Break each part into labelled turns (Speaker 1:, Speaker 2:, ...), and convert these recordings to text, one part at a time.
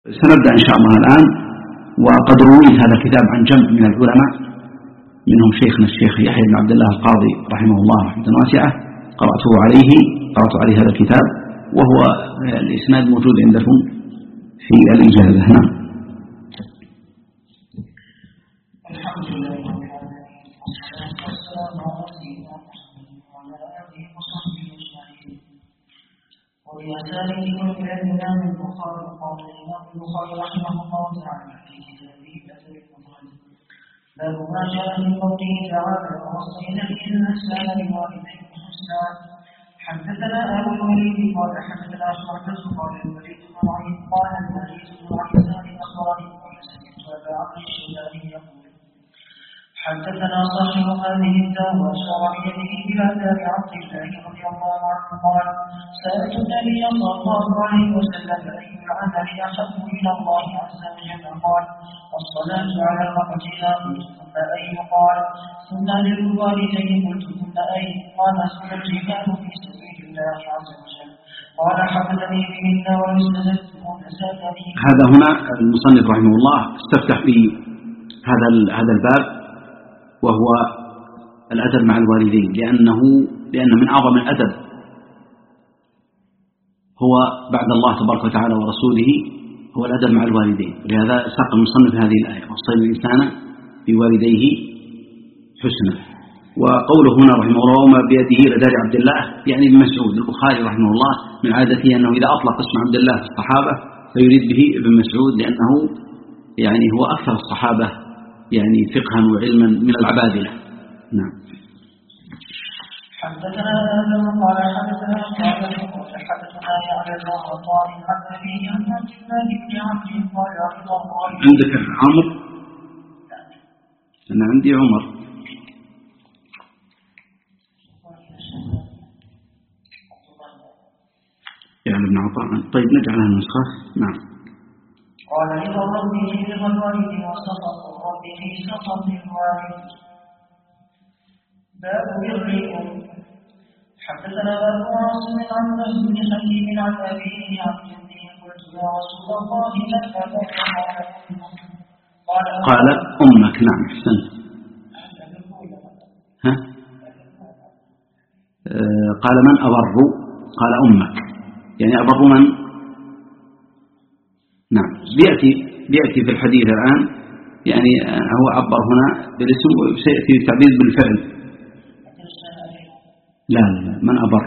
Speaker 1: سنبدأ إن شاء الله الآن. وقد رويت هذا الكتاب عن جمع من العلماء، منهم شيخنا الشيخ يحيى بن عبد الله القاضي رحمه الله رحمة واسعة، قرأت عليه هذا الكتاب، وهو الإسناد موجود عندكم في الإجازة. نعم.
Speaker 2: الحمد لله والصلاة والسلام على سيدنا محمد وعلى آله وصحبه أجمعين. ولأسالك كل الإمام البخاري قال الإمام البخاري رحمه الله تعالى في كتابه الأدب المفرد باب ما جاء في قوله تعالى ووصينا الإنسان بوالديه حسنا. حدثنا أبو الوليد قال حدثنا شعبة قال الوليد بن معين قال الوليد بن عيسى أخبرني قال سمعت أبا عمرو الشيباني يقول حدثنا صاحب هذه الدار وأشار بيده إلى دار عبد الله رضي الله عنه قال سألت النبي صلى الله عليه وسلم أي العمل أحب إلى الله عز وجل قال الصلاة على وقتها قلت ثم أي قال ثم للوالدين قلت ثم أي قال ثم الجهاد في سبيل الله عز وجل قال حدثني بهن واستزدته فزادني.
Speaker 1: هذا هنا المصنف رحمه الله استفتح في هذا الباب، وهو الأدب مع الوالدين، لأن من أعظم الأدب هو بعد الله تبارك وتعالى ورسوله هو الأدب مع الوالدين. ولهذا ساق المصنف هذه الآية وصينا الإنسان بوالديه حسنا. وقوله هنا رحمه الله وما بيده إلى دار عبد الله يعني ابن مسعود. البخاري رحمه الله من عادته أنه إذا أطلق اسم عبد الله في الصحابة فيريد به ابن مسعود، لأنه يعني هو أكثر الصحابة يعني فقها وعلما من العبادلة. نعم.
Speaker 2: حدثنا آدم قال حدثنا حدثنا يعلى الوطان عن أبيه عن عبد الله بن عمرو قال رضي الله.
Speaker 1: عندك عمرو؟ أنا عندي عمر. يعني ابن عطاء. طيب نجعلها النسخة. نعم.
Speaker 2: قال رضا ربه رضا الوالد وسخط ربه سخط الوالد. باب بر الأم. حدثنا أبو عاصم عن نجد بن حكيم عن أبيه عن جده قلت يا رسول الله لك
Speaker 1: قال أمك. نعم أحسنت. قال من أبر؟ قال أمك، يعني أبر من؟ نعم. بيأتي في الحديث الآن يعني هو عبر هنا بالاسم وسيأتي التعبير بالفعل. لا من أبر.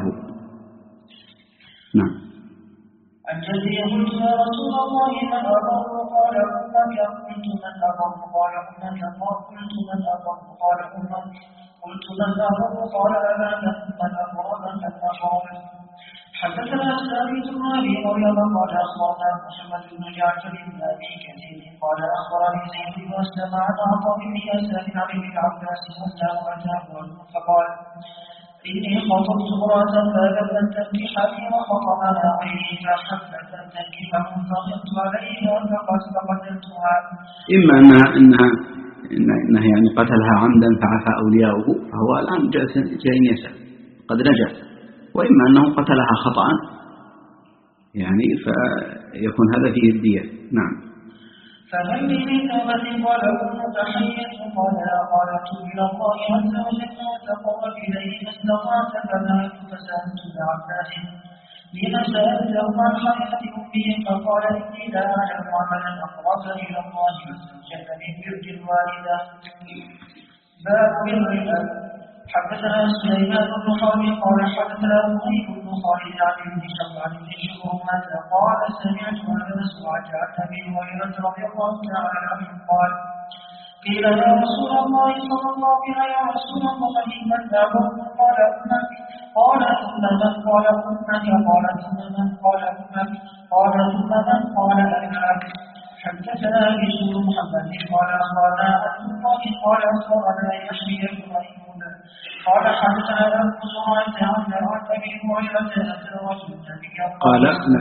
Speaker 1: نعم.
Speaker 2: عن جدي قلت يا رسول الله من أبر؟ قال أمك. قلت من أبر؟ قال أمك. قلت من أبر؟ قال أمك. قلت من أبر؟ قال أباك. من أبر؟ من أبر؟ حدثنا ثابت بن أبي مريم قال أخبرنا محمد بن جعفر بن أبي كثير قال أخبرني زيد بن أسلم عن عطاء بن ياسر عن ابن عباس أنه أتاه فقال إني خطبت امرأة فأبت أن تنكحني وخطبها غيري فحبت أن تنكحه فغضت عليها فقتلتها. إما
Speaker 1: إنها يعني قتلها عمدا فعفى أولياؤه فهو الآن جاء يسأل قد نجا، وإما أنه قتلها خطأ يعني فيكون هذا فيه الدية. نعم.
Speaker 2: فهل لي من توبة قال أمك حية قال لا قال تب إلى الله عز وجل وتقرب إليه ما استطعت فذهبت فسألت ابن عباس لما سألته عن حياة أمه فقال إني لا أعلم عملا أقرب إلى الله عز وجل من بر الوالدة. باب بر الأب. حدثنا سليمان بن حرب قال حدثنا أبي بن خالد عن ابن شبعان بن شبرمة قال سمعت أبا سعد عن أبي هريرة رضي الله تعالى عنه قال قيل يا رسول الله صلى الله عليه وسلم يا رسول الله من أبر؟ قال أمك. قال ثم من؟ قال أمك. قال ثم من؟ قال أمك. قال ثم من؟ قال أباك. حدثنا بشر محمد قال أخبرنا عبد الله قال أخبرنا يحيى بن أيوب قال حدثنا أبو زرعة عن أبي هريرة أن رجل النبي
Speaker 1: قال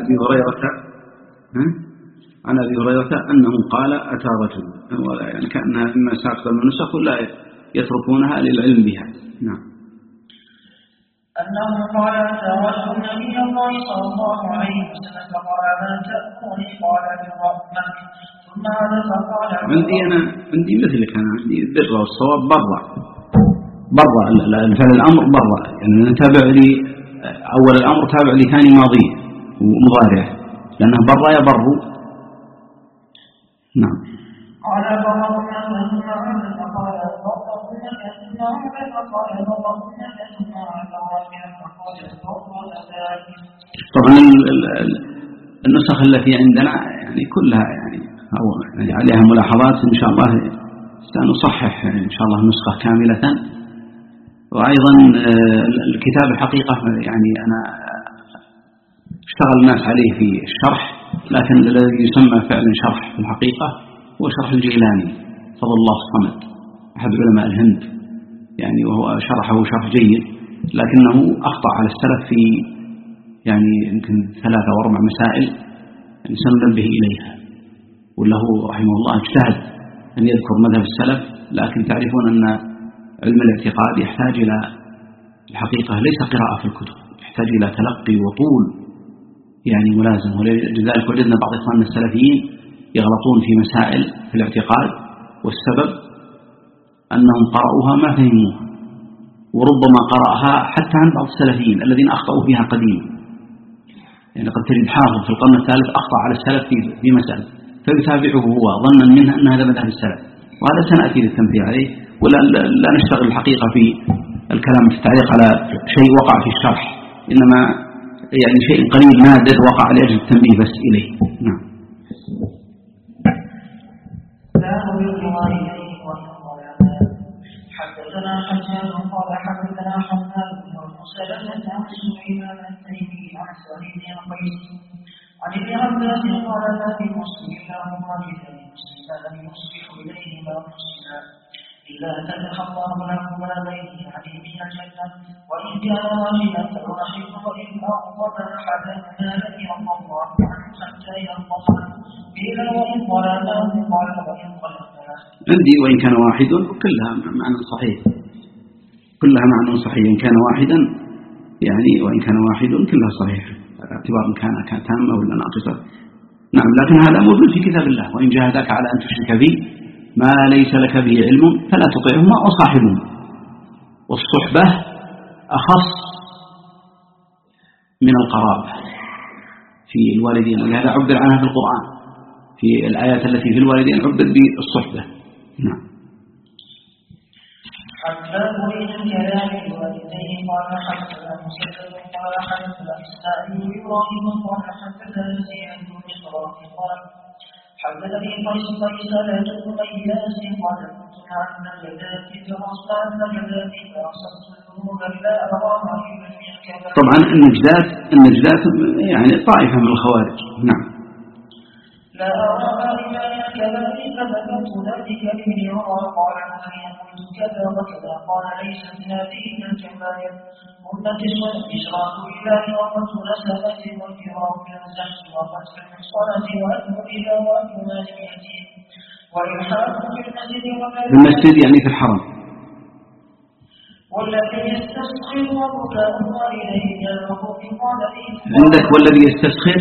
Speaker 1: عن أبي هريرة أنه قال أتى رجل، يعني كأنها إما ساقط من النسخ ولا يتركونها للعلم بها. نعم.
Speaker 2: أنه قال أتى رجل نبي الله صلى الله عليه وسلم فقال ما تأكلني قال بالرحمة ثم هذا فقال
Speaker 1: عندي مثلك أنا عندي البر والصواب برا فعل الأمر برا يعني نتابع لي أول الأمر تابع لي ثاني ماضي ومضارع لأنه برا يبر. نعم.
Speaker 2: قال برهما ثم عمل فقال برهما ثم عمل فقال برهما ثم عمل فقال برهما.
Speaker 1: طبعا النسخ التي عندنا يعني كلها يعني عليها ملاحظات إن شاء الله سنصحح إن شاء الله نسخة كاملة. وأيضا الكتاب الحقيقة يعني أنا اشتغل الناس عليه في الشرح لكن الذي يسمى فعلا شرح في الحقيقة هو شرح الجيلاني فضل الله الصمد أحد علماء الهند يعني وهو شرحه شرح جيد لكنه أخطأ على السلف في يعني يمكن 3 أو 4 مسائل يعني سننبه إليها وله رحمه الله اجتهد أن يذكر مذهب السلف لكن تعرفون أن علم الاعتقاد يحتاج إلى الحقيقة ليس قراءة في الكتب يحتاج إلى تلقي وطول يعني ملازم. ولذلك وجدنا بعض إخواننا السلفيين يغلطون في مسائل في الاعتقاد والسبب أنهم قرأوها ما فهموها وربما قرأها حتى عن بعض السلفيين الذين أخطأوا فيها قديما يعني قد تجد حافظ في القرن الثالث أخطأ على السلف في مسألة فيتابعه هو ظنا منه أن هذا مذهب السلف وهذا سنأتي للتنبيه عليه ولا لا نشتغل الحقيقة في الكلام في التعليق على شيء وقع في الشرح إنما يعني شيء قليل نادر وقع لأجل التنبيه بس إليه. نعم.
Speaker 2: حدثنا حجاج قال حدثنا حماد بن سلمة عن سليمان التيمي عن سعيد القيس عن ابن عباس قال ما في مسلم اللهم إذا مسلم لم يصبح إليهما مسلما إلا فتح الله لهما بينه يعني من الجنة وإن كان واحدا فواحد وإن أغضب أحدهما لم يرضى الله عنه حتى يرضى قيل وإن ظلمه قال وإن ظلمه
Speaker 1: عندي وإن كان واحد كلها معنى صحيح كلها معنى صحيح إن كان واحدا يعني وإن كان واحد كلها صحيح اعتبار إن كان تامة ولا ناقصة. نعم لكن هذا موجود في كتاب الله وإن جاهدك على أن تشرك به ما ليس لك به علم فلا تطيعهما وصاحبهما والصحبة أخص من القرابة في الوالدين ولهذا عبر عنها في القرآن في الآيات التي في الوالدين عبر بالصحبة. نعم.
Speaker 2: حتى أريد الكلام الوالدين قال حتى مسدد قال حتى إسماعيل إبراهيم قال حتى زيد بن إبراهيم قال حدثني قيس لا تكن إياس قال كنت مع النجدات فرصنا النجدات فأصبت الذنوب لا أراها إلا من الكبائر.
Speaker 1: طبعا النجدات يعني طائفة من الخوارج. نعم.
Speaker 2: لا أراها إلا من الكبائر فذكرت ذلك لابن عمر قال أنا قلت كذا وكذا قال ليست هذه من الكبائر هن 9 إشراك بالله وقتل نسبة والفرار من الزحف وقتل المحصنة وأكل إلى وأكل مال اليتيم وإلحاق في
Speaker 1: المسجد يعني في الحرم
Speaker 2: والذي يستسخر وبكاء والديه يلغو في قال
Speaker 1: عندك والذي يستسخر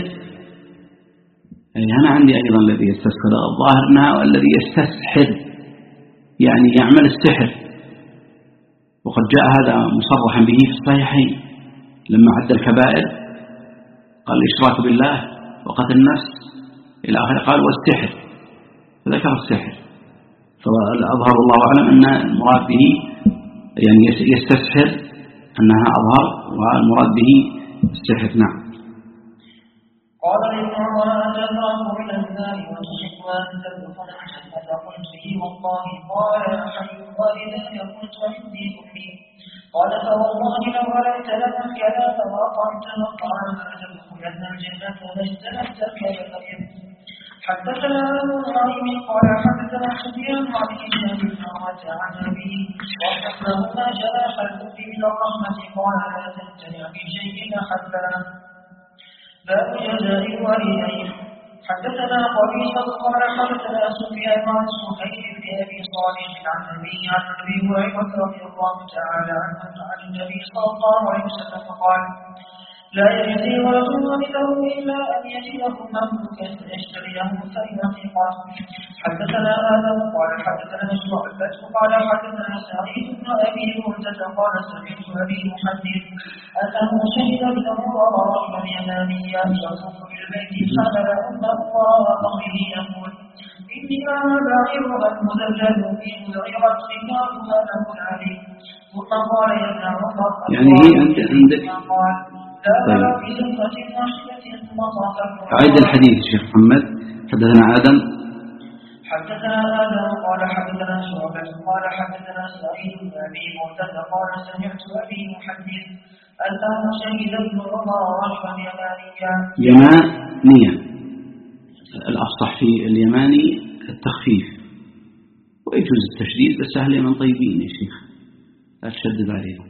Speaker 1: أنا عندي أيضا الذي يستسخر الظاهر أنها والذي يستسحر يعني يعمل السحر وقد جاء هذا مصرحا به في الصحيحين لما عد الكبائر قال الإشراك بالله وقتل النفس إلى آخره قال والسحر فذكر السحر فأظهر الله أعلم أن المراد به يعني يستسحر أنها أظهر والمراد به السحر. نعم.
Speaker 2: قال ابن عمر أتدرك من النار وتحب أن تدخل الجنة قلت لي والله قال أحد الوالدين قلت عندي أمي قال فوالله لو عليت لنا الكلام وأطعمتنا الطعام لتدخلن الجنة لاجتنبت الكبائر. حدثنا أبو نعيم قال حدثنا سفيان عن هشام بن عروة عن أبيه وحفظه ما جناح الكفر إلى الرحمة قال لا تمتنع في شيء أحبه باب جزاء الوالدين. حدثنا قبيصة قال حدثنا سفيان عن سهيل بن أبي صالح عن أبي هريرة رضي الله تعالى عنه عن النبي صلى الله عليه وسلم قال: لا يجزي رجل والده إلا أن يجده مملوكا فيشتريه فينطقه. حدثنا آدم قال حدثنا شعبة قال حدثنا سعيد بن أبي بردة قال سمعت أبي محدث أنه شهد ابن عمر رجلا يمانيا يطوف بالبيت حمل أمه وراء ظهره يقول: إني أنا بعيرها المذلل في مذعرة ركابها له عليه. ثم قال يا ابن عمر
Speaker 1: يعني هي عند أعيد الحديث الشيخ محمد. حدثنا آدم
Speaker 2: قال حدثنا شعبة قال حدثنا سعيد بن أبي بردة قال سمعت أبي محدث أنه شهد ابن عمر رجلا
Speaker 1: يمانيا. الأصح في اليماني التخفيف، ويجوز التشديد، بس أهل اليمن طيبين يا شيخ، لا تشدد عليهم.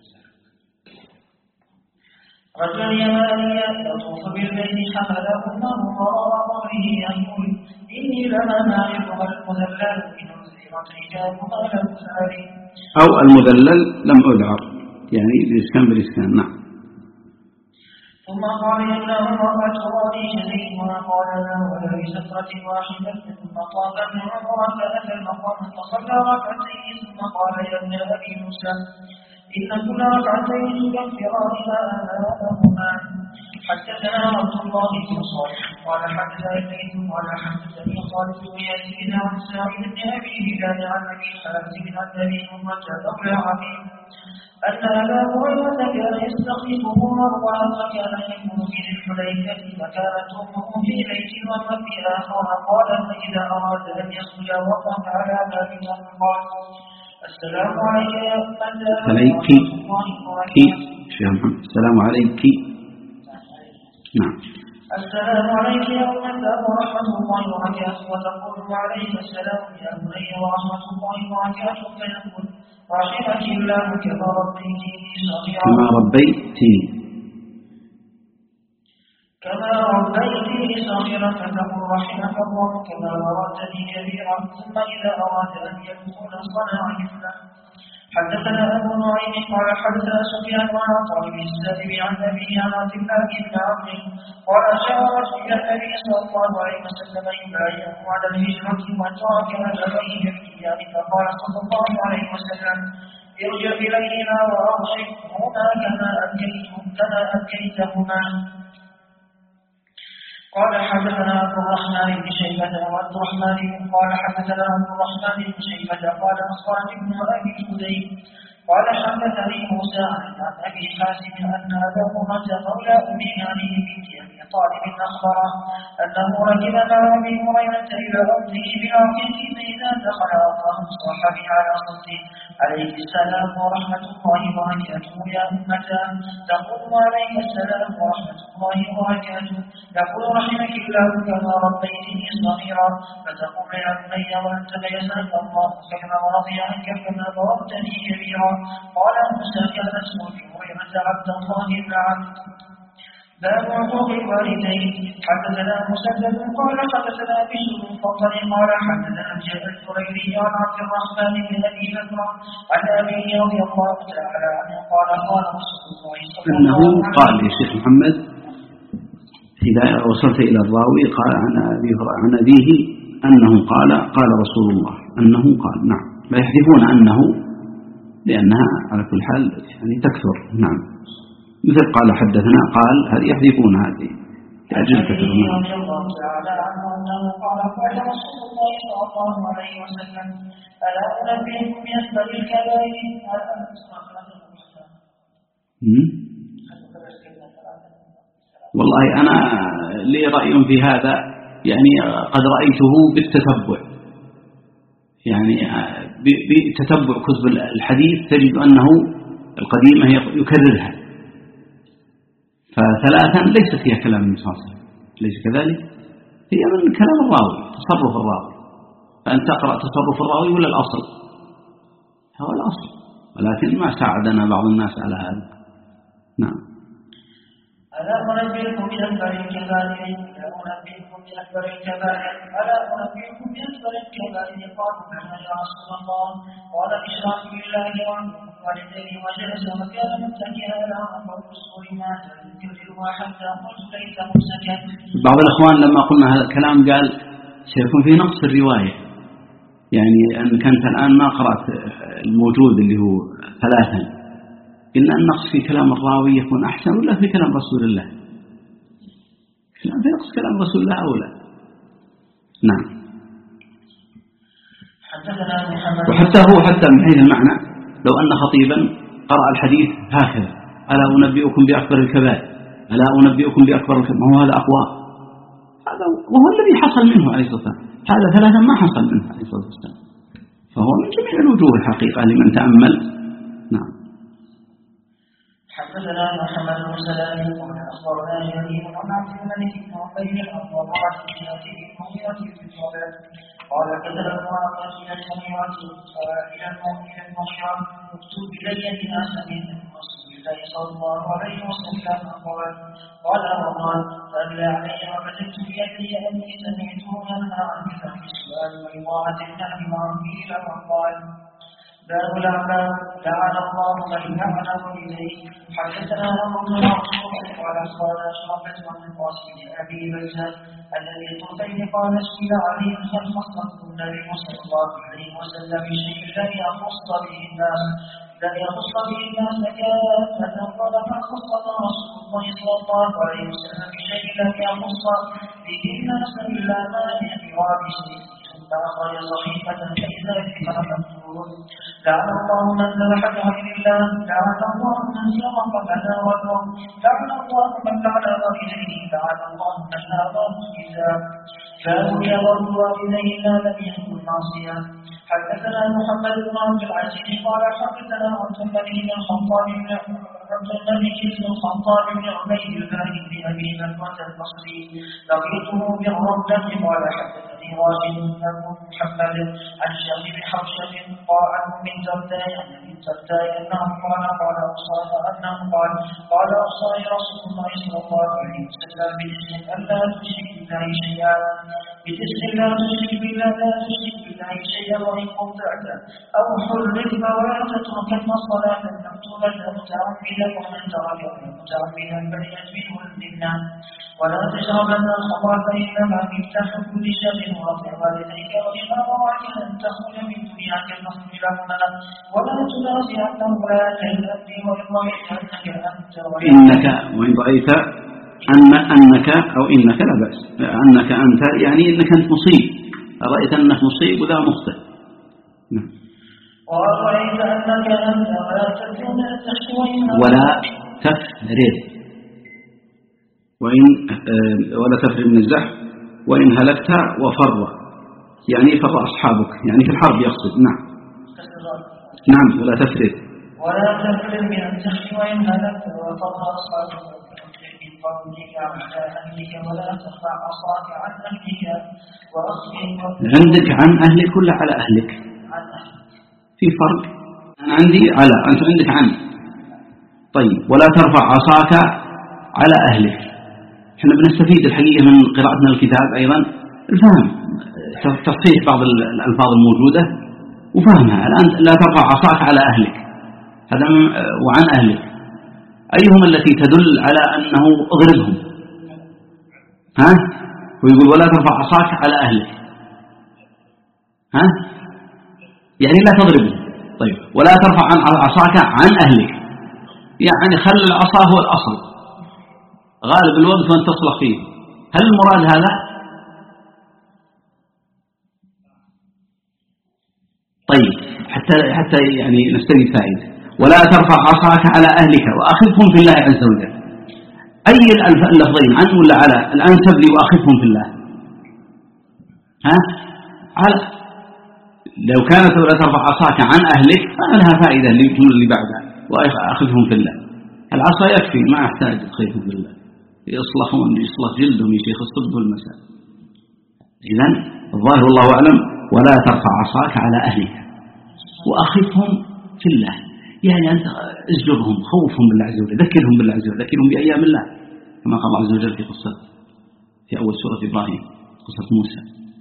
Speaker 2: رجل يمانيا يطوف بالبيت حمل أمه وراء ظهره يقول: إني لما نعرفها المذلل من وزيرة رجالها له عليه.
Speaker 1: أو المذلل لم أذعر، يعني بالإسكان بالإسكان. نعم.
Speaker 2: ثم قال يا ابن عمر أتراني جزيتها؟ قال لا، ولا بسفرة واحدة. ثم طاف ابن عمر فأتى المقام فصلى ركعتين ثم قال يا ابن أبي موسى إن كل ركعتين تكفران ما أمامهما. حدثنا عبد الله بن صالح قال حدثنا الليث قال حدثني خالد بن يزيد عن سعيد بن أبي هلال عن أبي حازم عن أبي هريرة مولى عظيم أن أبا هريرة كان يستخلفه مروان فكان يكون في ذي الحليفة فكانت أمه في بيت وفي آخر. قال فإذا أراد أن يخرج وقف على باب قال: السلام عليك يا
Speaker 1: عليك السلام عليك. نعم.
Speaker 2: السلام عليك يا أمة ورحمة الله وبركاته. وتقول: وعليك السلام يا بني ورحمة الله وبركاته. فيقول: رحمك الله كما ربيتني صغيرا. كما ربيتني صغيرا. فتقول: رحمك الله كما ورثتني كبيرا. ثم إذا أراد أن يدخل صنع مثله. حدثنا أبو نعيم قال حدثنا سفيان عن عطاء بن السائب عن أبيه عن عبد الله بن عمرو قال: جاء رجل إلى النبي صلى الله عليه وسلم يبايعه على الهجرة وترك أبويه يبكيان، فقال صلى الله عليه وسلم: ارجع إليهما وأرشدهما كما أبكيتهما. قال حدثنا عبد الرحمن بن شيبة وعبد الرحمن قال حدثنا عبد الرحمن بن شيبة قال أخبرني ابن أبي خديج قال حدثني موسى عن أبي حازم أن أبا هريرة مولى أم هانئ بنت أبي طالب أخبره أنه ركب مع أبي هريرة إلى أرضه بالعقيق فإذا دخل أعطاه صاحبه على صوته: عليه السلام ورحمة الله وبركاته يا أمتاه. تقول: عليك السلام ورحمة الله وبركاته. يقول: رحمك الله كما ربيتني صغيرا. فتقول: يا بني وأنت جزاك الله خيرا ورضي عنك كما ضربتني كبيرا. قال موسى: كان اسم أبي هريرة عبد الله بن عبد. باب عقوق الوالدين. حدثنا مسدد قال حدثنا بشر الفضل قال حدثنا الجريري عن عبد الرحمن بن أبي بكر عن أبيه رضي الله تعالى عنه قال: قال رسول الله صلى الله عليه وسلم.
Speaker 1: أنه قال يا شيخ محمد إذا وصلت إلى الراوي قال عن أبيه أنه قال: قال رسول الله أنه قال. نعم. لا يحذفون أنه لأنها على كل حال يعني تكثر. نعم. مثل قال حدثنا قال، هذه يحذفون هذه لأجل كثر.
Speaker 2: رضي الله تعالى عنه أنه قال: قال رسول الله صلى الله عليه وسلم: ألا أنبئكم بأكبر الكبائر؟
Speaker 1: والله أنا لي رأي في هذا، يعني قد رأيته بالتتبع، يعني بتتبع كتب الحديث تجد أنه القديمة يكررها، فثلاثا ليست هي كلام المفاصل، ليس كذلك، هي من كلام الراوي، تصرف الراوي، فأن تقرأ تصرف الراوي ولا الأصل هو الأصل، ولكن ما ساعدنا بعض الناس على هذا. نعم.
Speaker 2: ألا أنبئكم بأكبر الكبائر ألا أنبئكم بأكبر الكبائر قالوا بلى يا رسول الله قال الإشراك بالله والدين وجلس وكان متكئا على قول السور ما تذكرها حتى قلت ليس ممسكا.
Speaker 1: بعض الإخوان لما قلنا هذا الكلام قال سيكون في نقص الرواية، يعني أنك أنت الآن ما قرأت الموجود اللي هو 3، إن النقص في كلام الراوي يكون أحسن ولا في كلام رسول الله؟ في نقص كلام رسول الله أولى. نعم. وحتى من حيث المعنى لو أن خطيبا قرأ الحديث هكذا ألا أنبئكم بأكبر الكبائر ألا أنبئكم بأكبر الكبائر، ما هو هذا أقوى، هذا وهو الذي حصل منه عليه الصلاة والسلام، هذا 3 ما حصل منه عليه الصلاة والسلام، فهو من جميع الوجوه الحقيقة لمن تأمل. نعم.
Speaker 2: حدثنا محمد بن سلام قال أخبرنا جرير عن عبد الملك بن عبيد عن ضرعة بن أبي المغيرة في الصلاة قال كتب ورقة إلى المغيرة اكتب إلي بناس من رسول الله صلى الله عليه وسلم قال رمضان فأبلى علي وكتبت بيدي أني سمعته ينهى عن كتاب السؤال وإضاعة النهي وعنه وقال باب الأعمال لعن الله من لعن والديه. حدثنا أبو منصور قال أخبرنا شعبة عن القاسم بن أبي بكر الذي طفيل قال سئل علي هل خصه النبي صلى الله عليه وسلم بشيء لم يخص به الناس كافة قال فخصنا رسول الله صلى الله عليه وسلم بشيء لم يخص به الناس إلا ما بإقرار شيء فأخرج صحيفة فإذا فيها مكتوب لعن الله من ذبح لغير الله لعن الله من سرق فلا وزر لعن الله من لعن والديه لعن الله من آواه الكتاب فأولي والديه لا لم يكن معصيا. حدثنا محمد بن عبد العزيز قال حدثنا عبد الملك بن الخطاب بن عبيد الله بن أبي بكر البصري لقيته بالرملة قال حدثني راشد بن محمد عن شقيق حوشة قال من زرداء أنه قال أوصاني رسول الله صلى الله عليه وسلم بتسع ألا تشرك بالله شيئا وإن قطعت أو حرمت ولا تتركن الصلاة المكتوبة متعمدا ومن تركها متعمدا فليجبه الذنة ولا تشربن الخمر فإنما مفتاح كل شر واطع والديك وإما وراك أن تخرج من دنياك فاخرج لهما ولا تنازع أمرك الأبد وإن رأيت أنك
Speaker 1: وإن رأيت أنك أو إنك لا بأس، أنك أنت يعني إنك أنت مصيب، رأيت أنك مصيب وذا مخطئ.
Speaker 2: ورأيت أنك أنت
Speaker 1: ولا تفرد ولا تفرد من الزحف وإن هلكت وفر يعني فر أصحابك يعني في الحرب يقصد. نعم ولا تفرد
Speaker 2: من الزحف وإن هلكت وفر أصحابك فضلك على أهلك ولا ترفع عصاك عن أهلك
Speaker 1: عندك عن أهلك ولا على أهلك؟ في فرق، أنا عندي على، أنت عندك عن. طيب ولا ترفع عصاك على أهلك، احنا بنستفيد الحقيقة من قراءتنا الكتاب أيضا الفهم تصحيح بعض الألفاظ الموجودة وفهمها. الآن لا ترفع عصاك على أهلك هذا وعن أهلك أيهما التي تدل على أنه اضربهم؟ ويقول ولا ترفع عصاك على أهلك يعني لا تضربهم. طيب ولا ترفع عصاك عن أهلك يعني خل العصا هو الأصل غالب الوقت وأن تصلح فيه. هل المراد هذا؟ طيب حتى يعني نستفيد فائدة. ولا ترفع عصاك على أهلك وأخذهم في الله عز وجل، أي اللفظين عن ولا على الأنسب لي وأخذهم في الله؟ على. لو كانت ولا ترفع عصاك عن أهلك فما لها فائدة للجملة اللي بعدها وأخذهم في الله. العصا يكفي ما أحتاج أخذهم في الله يصلح جلدهم يا شيخ الصبح والمساء. إذن الظاهر والله أعلم ولا ترفع عصاك على أهلك وأخذهم في الله يعني أنت ازجرهم خوفهم بالله عز وجل ذكرهم بالله عز وجل ذكرهم بأيام الله كما قال الله عز وجل في أول سورة إبراهيم قصة موسى.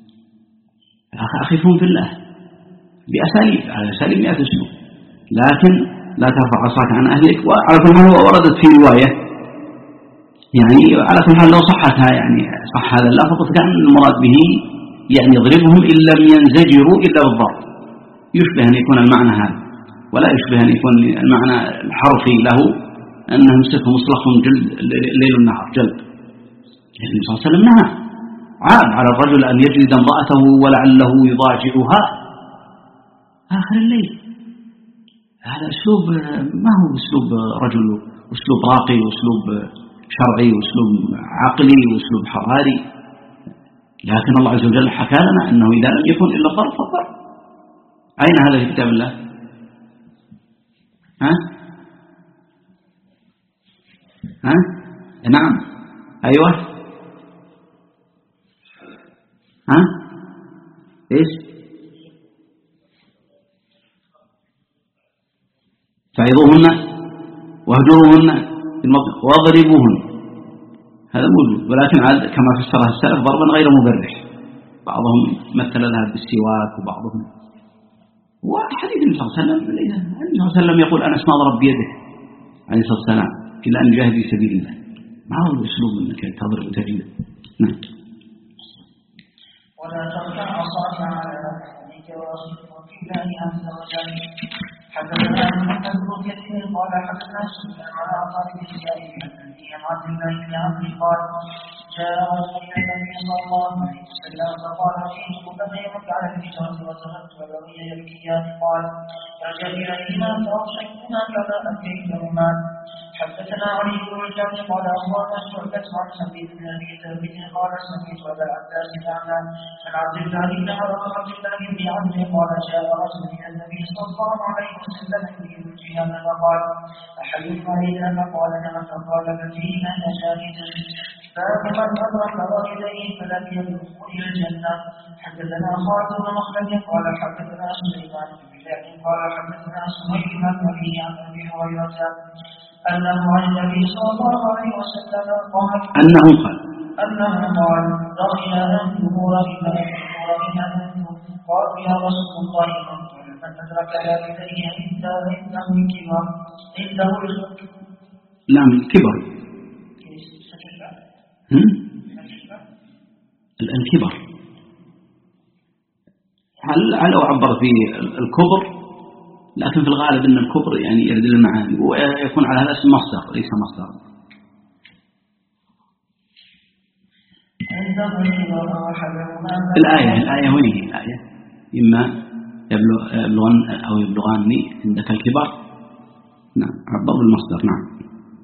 Speaker 1: أخفهم في الله بأساليب، على أساليب 100 أسلوب، لكن لا ترفع عصاك عن أهلك. وعلى كل حال وردت في رواية يعني على كل حال لو صحتها يعني صح هذا اللفظ فكان المراد به يعني يضربهم إن لم ينزجروا إلا بالضرب، يشبه أن يكون المعنى هذا ولا يشبه أن يكون المعنى الحرفي له أنه يمسكهم مصلخهم جلد الليل والنهار جلد. النبي صلى الله عليه وسلم نهى، عاب على الرجل أن يجلد امرأته ولعله يضاجعها آخر الليل. هذا أسلوب ما هو أسلوب رجل، أسلوب راقي وأسلوب شرعي وأسلوب عقلي وأسلوب حضاري. لكن الله عز وجل حكى لنا أنه إذا لم يكن إلا الضرب فالضرب. أين هذا في كتاب الله؟ نعم أيوة إيش؟ فعظوهن واهجروهن في المضجع واضربوهن، هذا موجود، ولكن عاد كما فسرها السلف ضربا غير مبرح. بعضهم مثل لها بالسواك وبعضهم، وحديث النبي صلى الله عليه وسلم النبي صلى الله عليه وسلم يقول أنس ما ضرب بيده عليه الصلاة والسلام إلا أن يجاهد في سبيل الله. ما هو الأسلوب أنك تضرب وتجلد. نعم.
Speaker 2: ولا ترفع عصاك على أهلك واصبر في الله عز وجل. حدثنا محمد بن كثير قال حدثنا سفيان عن عطاء بن السائب عن عبد الله بن عمرو قال جاء رجل الى النبي صلى الله عليه وسلم فقال جئتك فبيعك على الهجرة وتركت ابوي يبكيان قال رجع اليهما فاضحكهما كما ابكيتهما. حدثنا علي بن الجعد قال اخبرنا شعبة عن سعيد بن ابي ثابت قال سمعت ابا العباس الاعمى عن عبد الله بن عمرو قال جاء رجل الى النبي صلى الله عليه وسلم يريد الجهاد فقال احد علينا فقال نعم فقال ففينا جاهدا فمن أدرك والديه فلم يدخل إلى الجنة. حدثنا خالد بن مخلد قال حدثنا سليمان بن بلال قال حدثنا سهيل بن أبي عن أبي هريرة أنه عن النبي صلى الله عليه وسلم قال أنه قال رغم أنته قالوا يا رسول الله من أدرك والديه عنده الكبر
Speaker 1: لا من الكبر الكبر. هل أعبر في الكبر، لكن في الغالب أن الكبر يعني يرد المعاني ويكون على هذا اسم مصدر ليس مصدر. الآية وين هي الآية؟ إما يبلغن أو يبلغاني عندك الكبر. نعم عبر بالمصدر. نعم.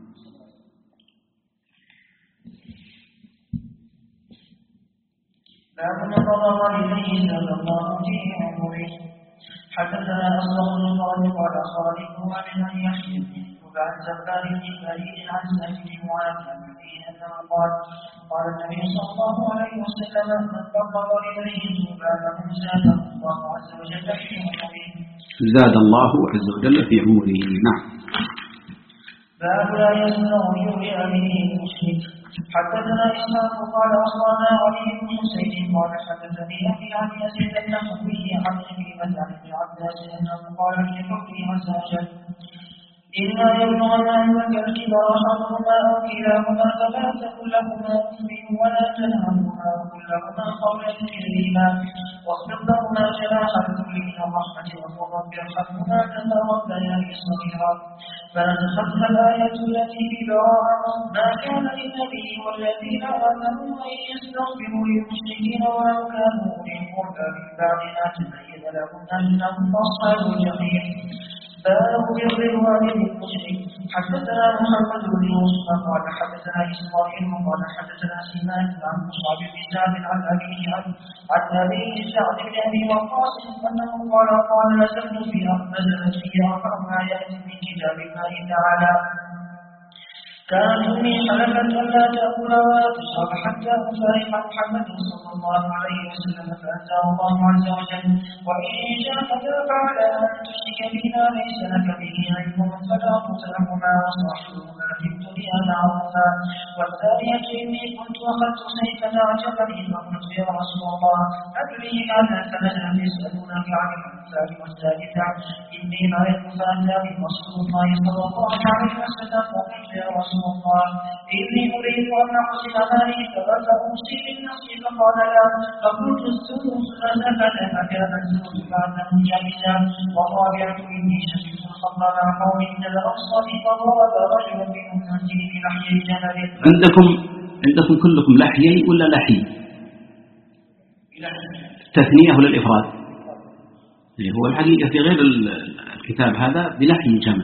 Speaker 2: باب نظر إليه صلى الله عليه عمره. حدثنا أصدق القول قال خالد عن يحيى وعن زبان بن فريد عن سعيد بن معاذ عن أبيه أنه قال قال النبي صلى الله عليه وسلم من نظر إليه ذنوبه زاد الله عز وجل في عمره.
Speaker 1: زاد الله عز وجل في عمره. نعم.
Speaker 2: باب لا يسمع يؤمن به المشرك. حدثنا إسحاق قال أخبرنا علي بن حسين قال حدثني أبي عن يزيد بن حبه عن كلمة عن ابن عباس أنه قال في حكمه عز وجل إنا يبلغن عندك الكبر أحدهما أو كلاهما فلا تقل لهما أف ولا تنهرهما وقل لهما قولا كريما واخفض لهما جناح الذل من الرحمة وقل رب ارحمهما كما ربياني صغيرا. فنسختها الآية التي في براءة ما كان للنبي والذين آمنوا أن يستغفروا للمشركين ولو كانوا أولي القربى من بعد ما تبين لهم أنهم أصحاب الجحيم. باب بر الوالد المشرك. حدثنا محمد بن يوسف قال حدثنا إسرائيل قال حدثنا سماك عن مصعب بن سعد عن أبيه سعد بن أبي وقاص أنه قال نزلت في أربع آيات من كتاب الله تعالى كانت أمي حلفت ألا تأكل ولا تشرب حتى أفارق محمد صلى الله عليه وسلم فأنزل الله عز وجل وإن جاهداك على أن تشرك بما ليس لك به علم فلا تطعهما وصاحبهما في الدنيا فيها معروفا. والثانية إني كنت أخذت سيفا عجبني فقلت يا رسول الله أدري ماذا فنزل يسألونك عن الأنفال. والثالثة إني مرضت فأتاني رسول الله صلى الله عليه وسلم فقلت يا رسول الله إني أريد أن أقسم مالي فأوصي بالنصر فقال لا. فقلت الثلث فسكت فكان الثلث بعده جائزا. والرابعة إني شفت الخمر مع قوم من الأبصر فضرب رجل منهم منزلي بلحي جبل.
Speaker 1: عندكم كلكم لحيي ولا لحي؟ التثنية ولا الإفراد؟ هو الحقيقة في غير الكتاب هذا بلحي جمل.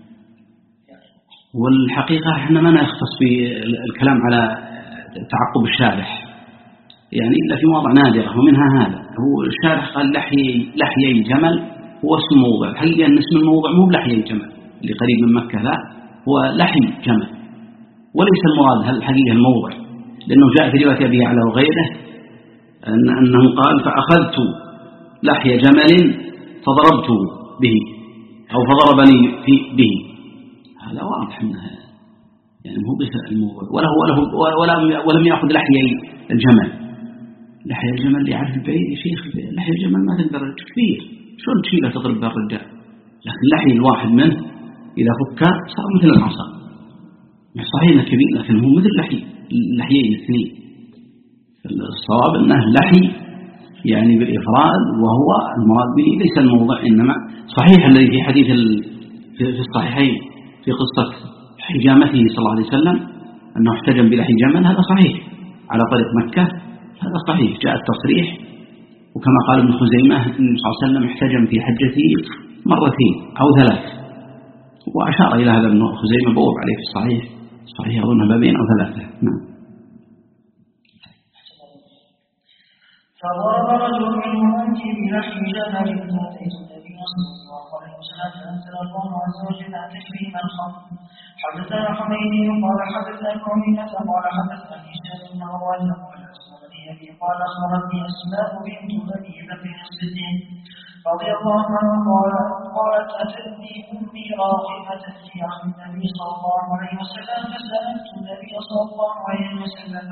Speaker 1: والحقيقة احنا ما نختص في الكلام على تعقب الشارح يعني إلا في مواضع نادرة ومنها هذا. هو الشارح قال لحيي جمل هو اسم موضع. الحقيقة أن اسم الموضع مو بلحيي جمل اللي قريب من مكة، لا هو لحي جمل وليس المراد الحقيقة الموضع، لأنه جاء في رواية أبي يعلى وغيره أنه قال فأخذت لحي جمل فضربت به أو فضربني به. هذا واضح أنه يعني مو بس الموضوع ولم يأخذ لحيي الجمل. لحيي الجمل يعرف البعيد يا شيخ، لحيي الجمل ما تقدر كبير شلون تشيله تضرب بالرجال، لكن لحي الواحد منه إذا فكه صار مثل العصا. صحيح كبير لكن هو مثل لحيين الاثنين. الصواب أنه لحي يعني بالإفراد، وهو المراد به ليس الموضع إنما صحيح الذي في حديث في الصحيحين في قصة حجامته صلى الله عليه وسلم أنه احتجم بلحي جمل، هذا صحيح على طريق مكة، هذا صحيح جاء التصريح. وكما قال ابن خزيمة النبي صلى الله عليه وسلم احتجم في حجته مرتين أو 3، وأشار إلى هذا ابن خزيمة بوب عليه في صحيح أظن بابين أو 3. نعم.
Speaker 2: فضرب رجل منهم أنتي بلحي جمل فأتيت النبي صلى الله عليه وسلم فأنزل الله عز وجل تحريم الخمر. حدثنا حميدي قال حدثنا كريمة قال حدثنا هشام بن عروة قال أسمعني أبي قال أخبرتني أسماء بنت أبي بكر الصديق رضي الله عنه قالت أتتني أمي راغبة في عهد النبي صلى الله عليه وسلم فسألت النبي صلى الله عليه وسلم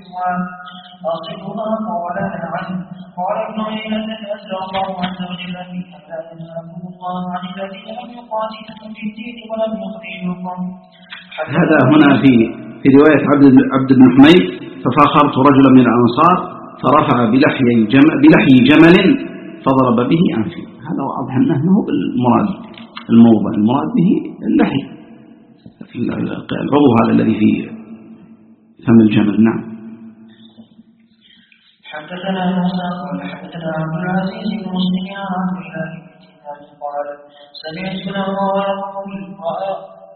Speaker 2: أصلها قال نعم. قال ابن عيينة أنزل الله عز وجل في ألا ينهاكم الله عن الذين لم يقاتلكم في الدين ولم يخرجوكم.
Speaker 1: هذا هنا في رواية عبد بن حميد ففاخرت رجلا من الأنصار فرفع بلحي جمل فضرب به أنفي. هذا واضح أنه بالمراد الموضع، المراد به اللحي العضو هذا الذي في فم الجمل. نعم.
Speaker 2: حدثنا موسى قال حدثنا عبد العزيز بن مسلم عن عبد الله بن دينار قال سمعت الله يقول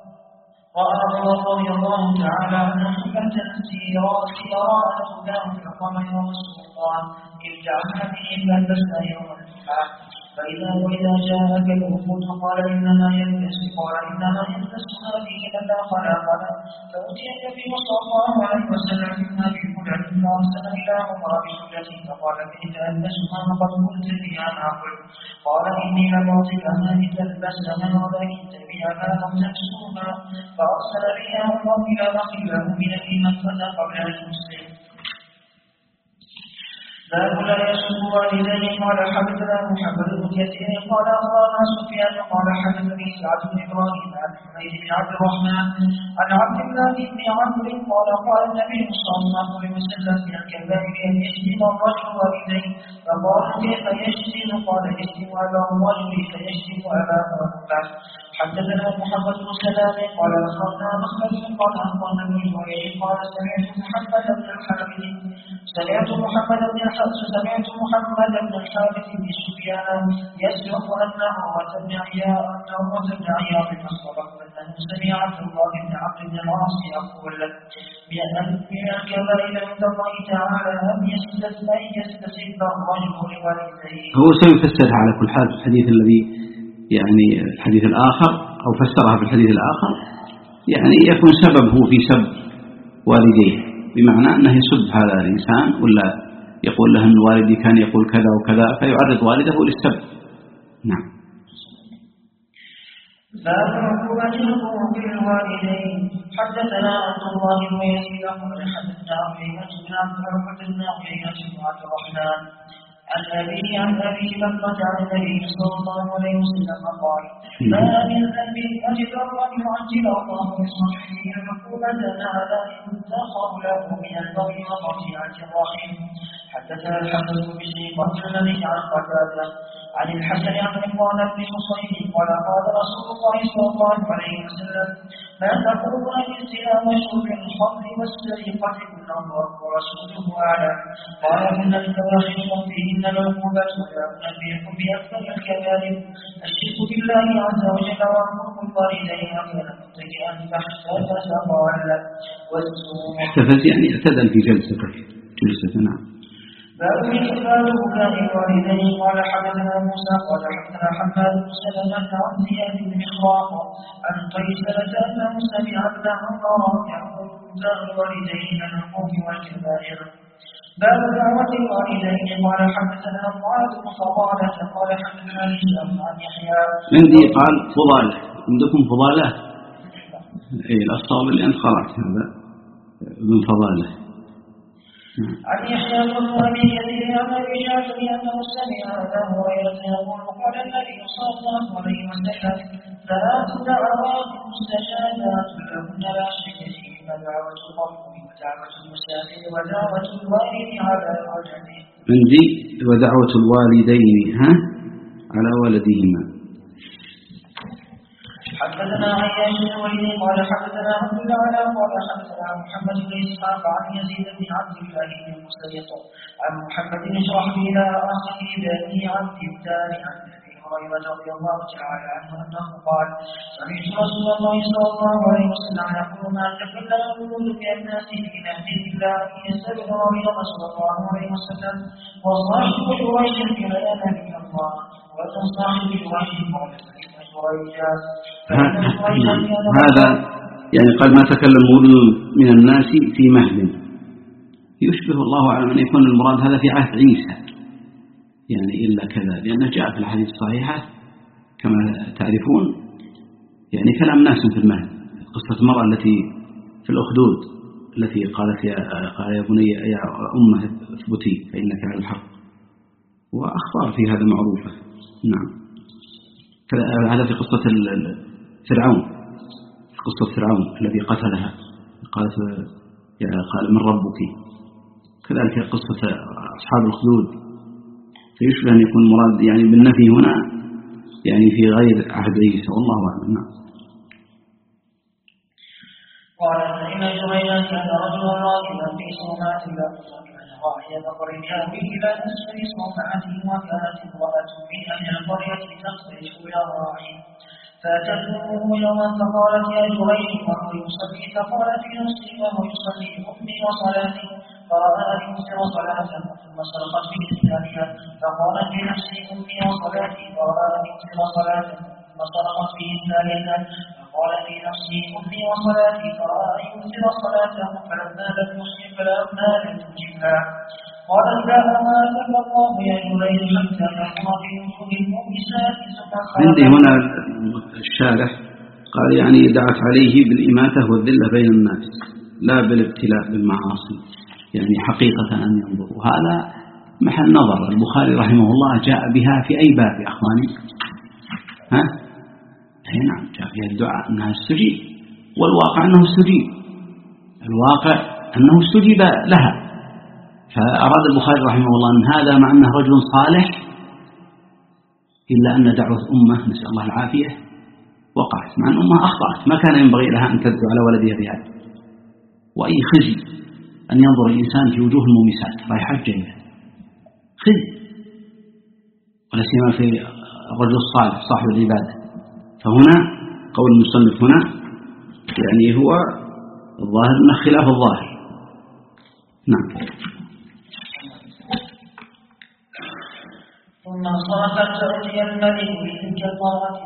Speaker 2: رضي الله تعالى عنه حكمة سيراء تدام فقال يا رسول الله ارجع هذه فلبسنا يوم الجمعة وإذا جاءك الوفود قال إنما يلبس هذه إلا خلاقنا. فأتي النبي صلى الله عليه وسلم مما في خلع فأرسل إلى عمر بحجته فقال كيف ألبسها وقد قلت بها معقل؟ قال إني لم أعطيها لتلبسها ولكن تبيعها أو تكسوها. فأرسل بها عمر إلى مخيله من أبي مكة قبل أن يسلم. باب لا يسب والديه. قال حدثنا محمد بن كثير قال أخبرنا سفيان قال حدثني سعد بن إبراهيم عن حميد بن عبد الرحمن عن عبد الله بن عمرو قال قال النبي صلى الله عليه وسلم من الكبائر أن يشتم الرجل والديه. فقالوا كيف يشتم؟ قال يشتم أبا الرجل فيشتم أباه وأمه. حدثنا محمد بن سلام قال أخبرنا مخلد قال أخبرنا ابن جريج قال سمعت محمد بن الحارث بن سفيان يسرق أن عروة بن عياض أخبره أنه سمع عبد الله بن عبد بن العاص يقول بأن من الكبائر عند الله تعالى أن يستسب الرجل لوالديه.
Speaker 1: هو سيفسرها على كل حال في الحديث الذي يعني الحديث الآخر أو فسرها في الحديث الآخر، يعني يكون سببه في سب والديه بمعنى أنه يسب هذا الإنسان ولا يقول له أن والدي كان يقول كذا وكذا فيعرض والده للسب. نعم.
Speaker 2: باب عقوبة الحقوق للوالدين. حدثنا عبد الله بن يزيد قال حدثنا عقيلة بن عبد الرحمن بن عقيلة بن عبد الرحمن عن أبي بكرة عن النبي صلى الله عليه وسلم قال: ما من ذنب أجدر أن يعجل الله بصحبه عقوبة هذا يدخر له من البغي وقطيعة الرحم. حدثنا الحسن بن بشير الذي عن قتادة عن الحسن عن عمران بن حصين قال: قال رسول الله صلى الله عليه وسلم: ما تقولون في الزنا وشرب الخمر والسرقة بالنظر ورسوله أعلم. قال: إن الكبائر وفيهن العقوبة ولا أنبئكم بأكبر الكبائر الشرك بالله عز وجل وحقوق الوالدين وكان متكئا فاحتفز قال والسوء.
Speaker 1: احتفز يعني اعتدل في جلسته. نعم.
Speaker 2: باب بكاء الوالدين. قال حدثنا موسى قال حدثنا حماد بن سلمة عن زياد بن مخراق عن قيسلة أنه سمع ابن عمر يقول بكاء الوالدين العقوق والكبائر. باب دعوة الوالدين. قال حدثنا معاذ بن فضالة قال حدثنا هشام عن يحيى.
Speaker 1: عندي قال فضالة، عندكم فضالة؟ اي الأصوب اللي أنت قرأت هذا ابن فضالة.
Speaker 2: عن يحيى بن أبي كثير عن أبي جعفر أنه سمع أبا هريرة يقول: قال النبي صلى الله عليه وسلم: ثلاث دعوات مستجابات لهن لا شك فيهما دعوة الرحم ودعوة المسافر ودعوة الوالد على ولده.
Speaker 1: عندي ودعوة الوالدين على ولدهما.
Speaker 2: حدثنا عياش بن وليد قال حدثنا عبد الله قال حدثنا محمد بن اسحاق عن يزيد بن عبد الله بن مسيط عن محمد بن شرحبيل اخيه بني عبد الدار عن ابي هريره رضي الله تعالى عنه انه قال: سمعت رسول الله صلى الله عليه وسلم يقول: ما تكلم الولود بالناس في نهج الله يستبر رضي صلى الله عليه وسلم وصاحب الوجه لا نبي الله وصاحب الوجه قال
Speaker 1: هذا يعني قد ما تكلم مولود من الناس في مهد، يشبه الله أعلم أن يكون المراد هذا في عهد عيسى يعني إلا كذا، لأنه جاء في الحديث الصحيحة كما تعرفون يعني كلام ناس في المهد. قصة المرأة التي في الأخدود التي قالت يا بني يا أمه اثبتي فإنك على الحق، وأخبار في هذا معروفة. نعم. هذا في قصة فرعون، قصة فرعون الذي قتلها قالت قال من ربك، كذلك قصة أصحاب الخدود. فيشبه أن يكون مراد يعني بالنفي هنا يعني في غير عهد عيسى والله أعلم. نعم.
Speaker 2: قال: فإن جرينا كان رجلا راكبا في صومعة له وكان راعي بقر يهوي إلى أسفل صومعته وكانت امرأة من أهل القرية تخرج إلى الراعي فأتته يوما فقالت: يا جريج وهو يصلي، فقالت لنفسي وهو يصلي أمي وصلاتي، فرأى أن يكثر صلاته ثم صرخت به الثانية فقالت لنفسي أمي وصلاتي، فرأى أن يكثر صلاته ثم صرخت به الثالثة قال في نفسي أمي وصلاتي، فرأى أن يكثر صلاته فلما لم يصلي فلما لم تجبها قالت: لا أمانك الله يا جريج حتى يقوم بوجوه المؤمسات.
Speaker 1: عندي هنا الشارح قال يعني دعت عليه بالإماتة والذلة بين الناس لا بالابتلاء بالمعاصي، يعني حقيقة أن ينظر. وهذا محل نظر. البخاري رحمه الله جاء بها في أي باب يا أخواني؟ نعم، جاء فيها الدعاء أنها استجيب، والواقع أنه استجيب، الواقع أنه استجيب لها. فأراد البخاري رحمه الله أن هذا مع أنه رجل صالح إلا أن دعوة أمه نسأل الله العافية وقعت، مع أن أمه أخطأت، ما كان ينبغي لها أن تدعو على ولدها بهذا. وأي خزي أن ينظر الإنسان في وجوه المومسات رايحات جيدة، خزي، ولا سيما في الرجل الصالح صاحب العبادة. فهنا قول المصنف هنا يعني هو الظاهر أنه خلاف الظاهر. نعم.
Speaker 2: ثم انصرفت تأتي الملك بتلك المرأة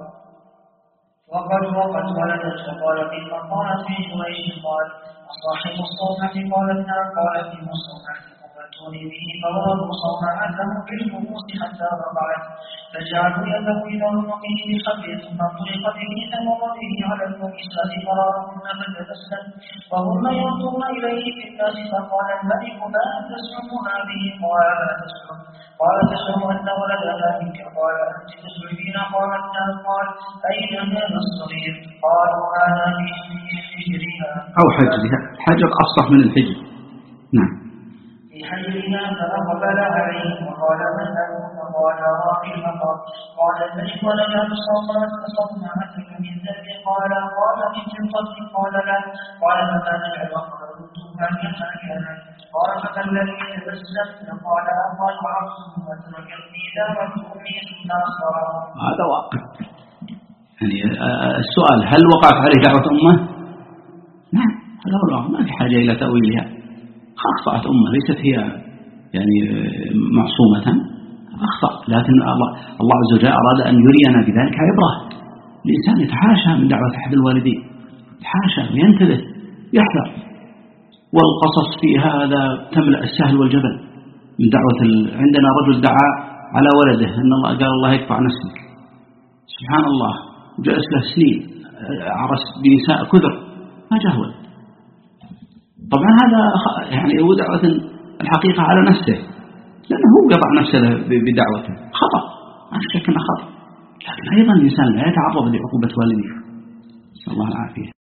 Speaker 2: وقد ولدت، فقال: كيف قالت في جريج؟ قال: أصاحب الصومعة؟ قالت: نعم. قال: في الصومعة؟ قالت: ائتوني به فضربوا صومعته بالفؤوس حتى رفعت فجعلوا يده إلى عنقه بحبل ثم انطلق به تمر به على المؤسسات فرارهن فتبسم وهم ينظرون إليه في الناس فقال الملك ما تزعم هذه قال لا تزعم قال تزعم أن ولدها منك قال أنت تزعمين قالت نعم قال أين هذا الصغير قالوا هذا في حجرها
Speaker 1: أو حجرها حجر أصلح من الحجر نعم
Speaker 2: في حجرها فأقبل عليه وقال من أنت قال راقي المقام قال الملك ونجعل صومعتك من ذنب قال من فضل قال لا قال فما نجعل ردتها كما كانت قال فما الذي يتبسم قال أقال عرضه وتركتني دعوة أمي ثم أخبرها
Speaker 1: هذا واقع يعني السؤال هل وقعت عليه دعوة أمه؟ نعم هذا ما في حاجة إلى تأويلها أخطأت أمه ليست هي يعني معصومة أخطأ لكن الله عز وجل أراد أن يرينا بذلك عبرة الإنسان يتحاشى من دعوة أحد الوالدين يتحاشى وينتبه يحذر والقصص في هذا تملأ السهل والجبل من دعوة عندنا رجل دعا على ولده أن الله قال الله يقطع نسلك سبحان الله جلس له سنين عرس بنساء كثر ما جاء ولد طبعا هذا يعني هو دعوة الحقيقة على نفسه لأنه هو قطع نفسه بدعوته خطأ ما شك أنه خطأ لكن أيضا الإنسان لا يتعرض لعقوبة والديه نسأل الله العافية